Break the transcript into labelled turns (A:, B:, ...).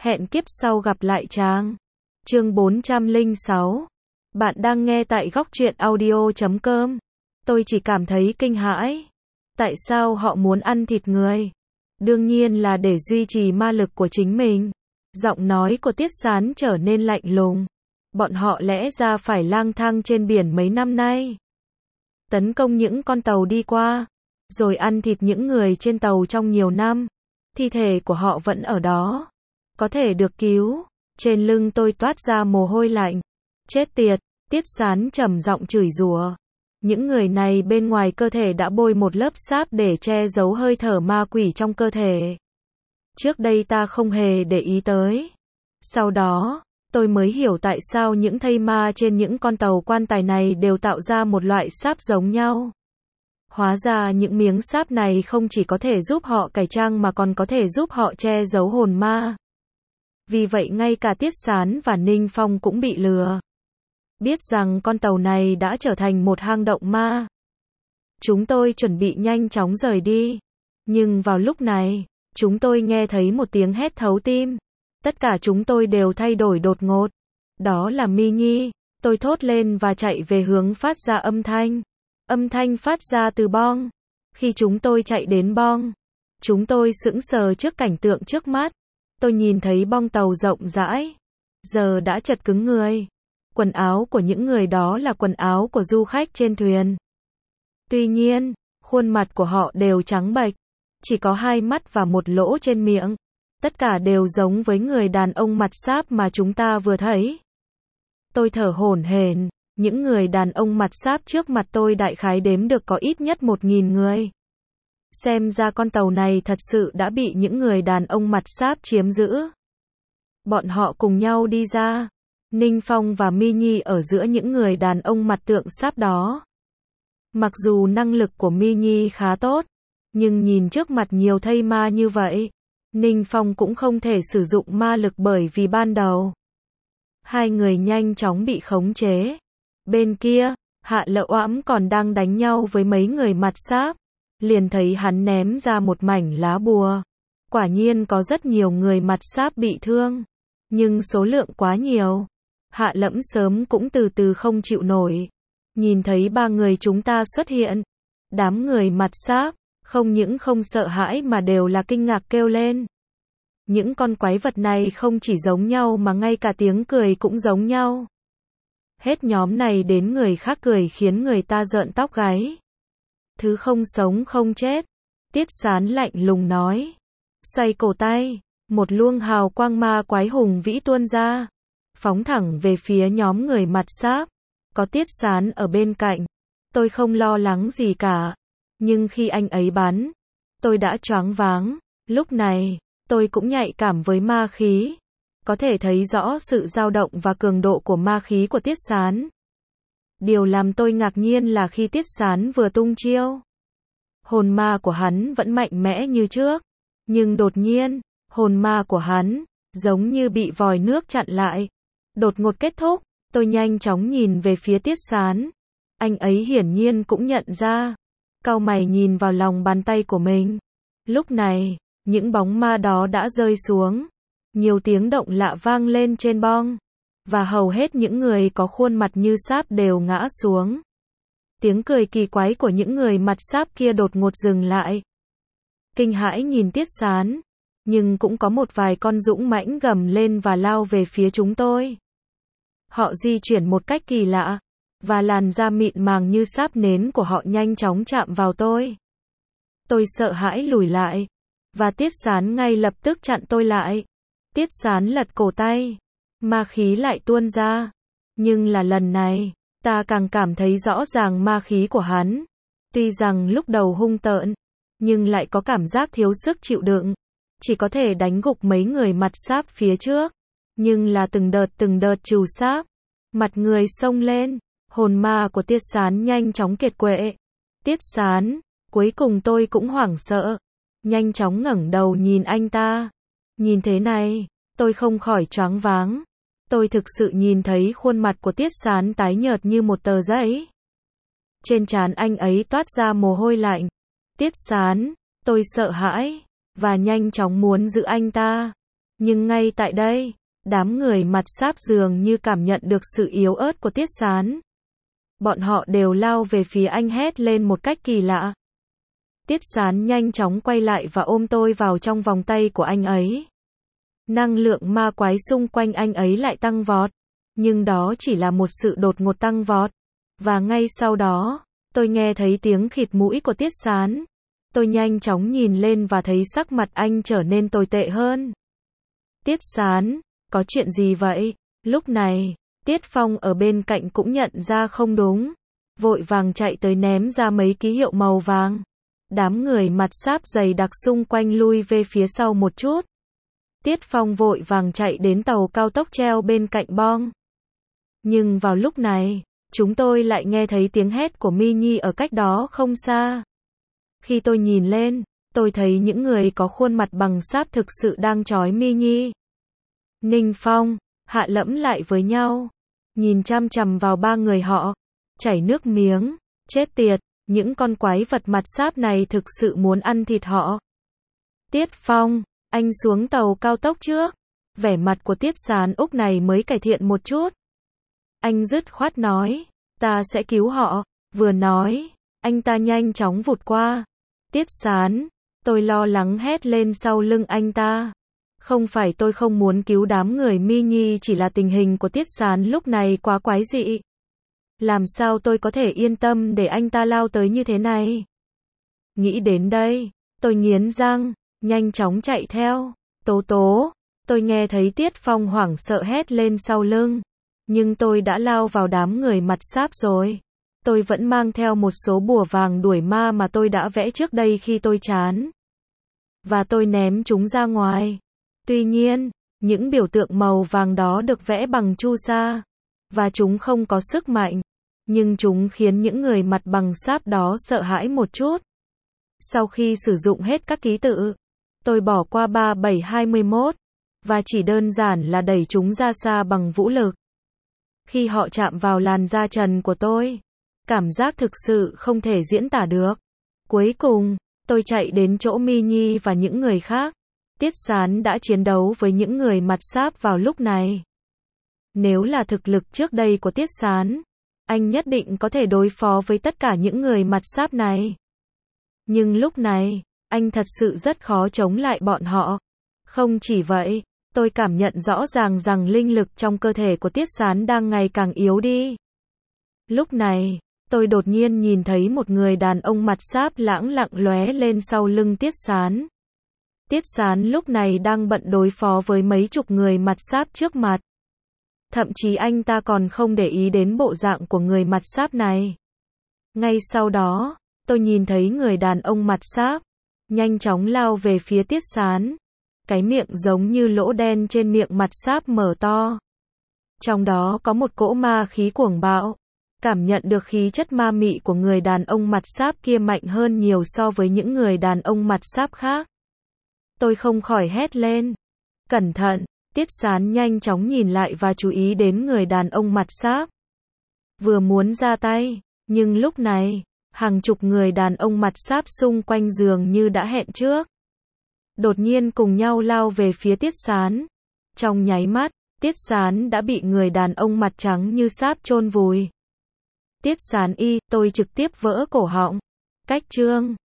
A: Hẹn kiếp sau gặp lại chàng. Chương 406. Bạn đang nghe tại góc truyện audio.com. Tôi chỉ cảm thấy kinh hãi. Tại sao họ muốn ăn thịt người? Đương nhiên là để duy trì ma lực của chính mình. Giọng nói của Tiết Sán trở nên lạnh lùng. Bọn họ lẽ ra phải lang thang trên biển mấy năm nay. Tấn công những con tàu đi qua, rồi ăn thịt những người trên tàu trong nhiều năm. Thi thể của họ vẫn ở đó. Có thể được cứu. Trên lưng tôi toát ra mồ hôi lạnh. Chết tiệt, Tiết Sán trầm giọng chửi rủa. Những người này bên ngoài cơ thể đã bôi một lớp sáp để che giấu hơi thở ma quỷ trong cơ thể. Trước đây ta không hề để ý tới. Sau đó, tôi mới hiểu tại sao những thây ma trên những con tàu quan tài này đều tạo ra một loại sáp giống nhau. Hóa ra những miếng sáp này không chỉ có thể giúp họ cải trang mà còn có thể giúp họ che giấu hồn ma. Vì vậy ngay cả Tiết Sán và Ninh Phong cũng bị lừa. Biết rằng con tàu này đã trở thành một hang động ma. Chúng tôi chuẩn bị nhanh chóng rời đi. Nhưng vào lúc này, chúng tôi nghe thấy một tiếng hét thấu tim. Tất cả chúng tôi đều thay đổi đột ngột. Đó là Mi Nhi. Tôi thốt lên và chạy về hướng phát ra âm thanh. Âm thanh phát ra từ bong. Khi chúng tôi chạy đến bong, chúng tôi sững sờ trước cảnh tượng trước mắt. Tôi nhìn thấy bong tàu rộng rãi. Giờ đã chật cứng người. Quần áo của những người đó là quần áo của du khách trên thuyền. Tuy nhiên, khuôn mặt của họ đều trắng bệch. Chỉ có hai mắt và một lỗ trên miệng. Tất cả đều giống với người đàn ông mặt sáp mà chúng ta vừa thấy. Tôi thở hổn hển. Những người đàn ông mặt sáp trước mặt tôi đại khái đếm được có ít nhất 1.000 người. Xem ra con tàu này thật sự đã bị những người đàn ông mặt sáp chiếm giữ. Bọn họ cùng nhau đi ra. Ninh Phong và Mi Nhi ở giữa những người đàn ông mặt tượng sáp đó. Mặc dù năng lực của Mi Nhi khá tốt, nhưng nhìn trước mặt nhiều thây ma như vậy, Ninh Phong cũng không thể sử dụng ma lực bởi vì ban đầu hai người nhanh chóng bị khống chế. Bên kia, Hạ Lậu Oãm còn đang đánh nhau với mấy người mặt sáp. Liền thấy hắn ném ra một mảnh lá bùa. Quả nhiên có rất nhiều người mặt sáp bị thương. Nhưng số lượng quá nhiều. Hạ Lẫm sớm cũng từ từ không chịu nổi. Nhìn thấy ba người chúng ta xuất hiện. Đám người mặt sáp, không những không sợ hãi mà đều là kinh ngạc kêu lên. Những con quái vật này không chỉ giống nhau mà ngay cả tiếng cười cũng giống nhau. Hết nhóm này đến người khác cười khiến người ta rợn tóc gáy. Thứ không sống không chết. Tiết Sán lạnh lùng nói. Xoay cổ tay, một luồng hào quang ma quái hùng vĩ tuôn ra. Phóng thẳng về phía nhóm người mặt sáp. Có Tiết Sán ở bên cạnh. Tôi không lo lắng gì cả. Nhưng khi anh ấy bắn, tôi đã choáng váng. Lúc này, tôi cũng nhạy cảm với ma khí. Có thể thấy rõ sự dao động và cường độ của ma khí của Tiết Sán. Điều làm tôi ngạc nhiên là khi Tiết Sán vừa tung chiêu, hồn ma của hắn vẫn mạnh mẽ như trước. Nhưng đột nhiên, hồn ma của hắn, giống như bị vòi nước chặn lại. Đột ngột kết thúc, tôi nhanh chóng nhìn về phía Tiết Sán. Anh ấy hiển nhiên cũng nhận ra. Cau mày nhìn vào lòng bàn tay của mình. Lúc này, những bóng ma đó đã rơi xuống. Nhiều tiếng động lạ vang lên trên bong. Và hầu hết những người có khuôn mặt như sáp đều ngã xuống. Tiếng cười kỳ quái của những người mặt sáp kia đột ngột dừng lại. Kinh hãi nhìn Tiết Sán. Nhưng cũng có một vài con dũng mãnh gầm lên và lao về phía chúng tôi. Họ di chuyển một cách kỳ lạ. Và làn da mịn màng như sáp nến của họ nhanh chóng chạm vào tôi. Tôi sợ hãi lùi lại. Và Tiết Sán ngay lập tức chặn tôi lại. Tiết Sán lật cổ tay. Ma khí lại tuôn ra. Nhưng là lần này, ta càng cảm thấy rõ ràng ma khí của hắn. Tuy rằng lúc đầu hung tợn, nhưng lại có cảm giác thiếu sức chịu đựng. Chỉ có thể đánh gục mấy người mặt sáp phía trước. Nhưng là từng đợt trừ sáp. Mặt người xông lên. Hồn ma của Tiết Sán nhanh chóng kiệt quệ. Tiết Sán, cuối cùng tôi cũng hoảng sợ. Nhanh chóng ngẩng đầu nhìn anh ta. Nhìn thế này, tôi không khỏi choáng váng. Tôi thực sự nhìn thấy khuôn mặt của Tiết Sán tái nhợt như một tờ giấy. Trên trán anh ấy toát ra mồ hôi lạnh. Tiết Sán, tôi sợ hãi, và nhanh chóng muốn giữ anh ta. Nhưng ngay tại đây, đám người mặt sáp dường như cảm nhận được sự yếu ớt của Tiết Sán. Bọn họ đều lao về phía anh hét lên một cách kỳ lạ. Tiết Sán nhanh chóng quay lại và ôm tôi vào trong vòng tay của anh ấy. Năng lượng ma quái xung quanh anh ấy lại tăng vọt. Nhưng đó chỉ là một sự đột ngột tăng vọt. Và ngay sau đó, tôi nghe thấy tiếng khịt mũi của Tiết Sán. Tôi nhanh chóng nhìn lên và thấy sắc mặt anh trở nên tồi tệ hơn. Tiết Sán, có chuyện gì vậy? Lúc này, Tiết Phong ở bên cạnh cũng nhận ra không đúng. Vội vàng chạy tới ném ra mấy ký hiệu màu vàng. Đám người mặt sáp dày đặc xung quanh lui về phía sau một chút. Tiết Phong vội vàng chạy đến tàu cao tốc treo bên cạnh bong. Nhưng vào lúc này, chúng tôi lại nghe thấy tiếng hét của My Nhi ở cách đó không xa. Khi tôi nhìn lên, tôi thấy những người có khuôn mặt bằng sáp thực sự đang trói My Nhi. Ninh Phong, Hạ Lẫm lại với nhau, nhìn chằm chằm vào ba người họ, chảy nước miếng, chết tiệt, những con quái vật mặt sáp này thực sự muốn ăn thịt họ. Tiết Phong, anh xuống tàu cao tốc trước. Vẻ mặt của Tiết Sán lúc này mới cải thiện một chút. Anh dứt khoát nói, ta sẽ cứu họ. Vừa nói, anh ta nhanh chóng vụt qua. Tiết Sán, tôi lo lắng hét lên sau lưng anh ta. Không phải tôi không muốn cứu đám người My Nhi, chỉ là tình hình của Tiết Sán lúc này quá quái dị. Làm sao tôi có thể yên tâm để anh ta lao tới như thế này? Nghĩ đến đây, tôi nghiến răng, nhanh chóng chạy theo. Tố tố, tôi nghe thấy Tiết Phong hoảng sợ hét lên sau lưng. Nhưng tôi đã lao vào đám người mặt sáp rồi. Tôi vẫn mang theo một số bùa vàng đuổi ma mà tôi đã vẽ trước đây khi tôi chán. Và tôi ném chúng ra ngoài. Tuy nhiên, những biểu tượng màu vàng đó được vẽ bằng chu sa. Và chúng không có sức mạnh. Nhưng chúng khiến những người mặt bằng sáp đó sợ hãi một chút. Sau khi sử dụng hết các ký tự, tôi bỏ qua 3721. Và chỉ đơn giản là đẩy chúng ra xa bằng vũ lực. Khi họ chạm vào làn da trần của tôi, cảm giác thực sự không thể diễn tả được. Cuối cùng, tôi chạy đến chỗ My Nhi và những người khác. Tiết Sán đã chiến đấu với những người mặt sáp vào lúc này. Nếu là thực lực trước đây của Tiết Sán, anh nhất định có thể đối phó với tất cả những người mặt sáp này. Nhưng lúc này, anh thật sự rất khó chống lại bọn họ. Không chỉ vậy, tôi cảm nhận rõ ràng rằng linh lực trong cơ thể của Tiết Sán đang ngày càng yếu đi. Lúc này, tôi đột nhiên nhìn thấy một người đàn ông mặt sáp lãng lặng lóe lên sau lưng Tiết Sán. Tiết Sán lúc này đang bận đối phó với mấy chục người mặt sáp trước mặt. Thậm chí anh ta còn không để ý đến bộ dạng của người mặt sáp này. Ngay sau đó, tôi nhìn thấy người đàn ông mặt sáp nhanh chóng lao về phía Tiết Sán. Cái miệng giống như lỗ đen trên miệng mặt sáp mở to. Trong đó có một cỗ ma khí cuồng bạo. Cảm nhận được khí chất ma mị của người đàn ông mặt sáp kia mạnh hơn nhiều so với những người đàn ông mặt sáp khác. Tôi không khỏi hét lên. Cẩn thận, Tiết Sán nhanh chóng nhìn lại và chú ý đến người đàn ông mặt sáp. Vừa muốn ra tay, nhưng lúc này, hàng chục người đàn ông mặt sáp xung quanh dường như đã hẹn trước. Đột nhiên cùng nhau lao về phía Tiết Sán. Trong nháy mắt, Tiết Sán đã bị người đàn ông mặt trắng như sáp chôn vùi. Tiết Sán tôi trực tiếp vỡ cổ họng. Cách chương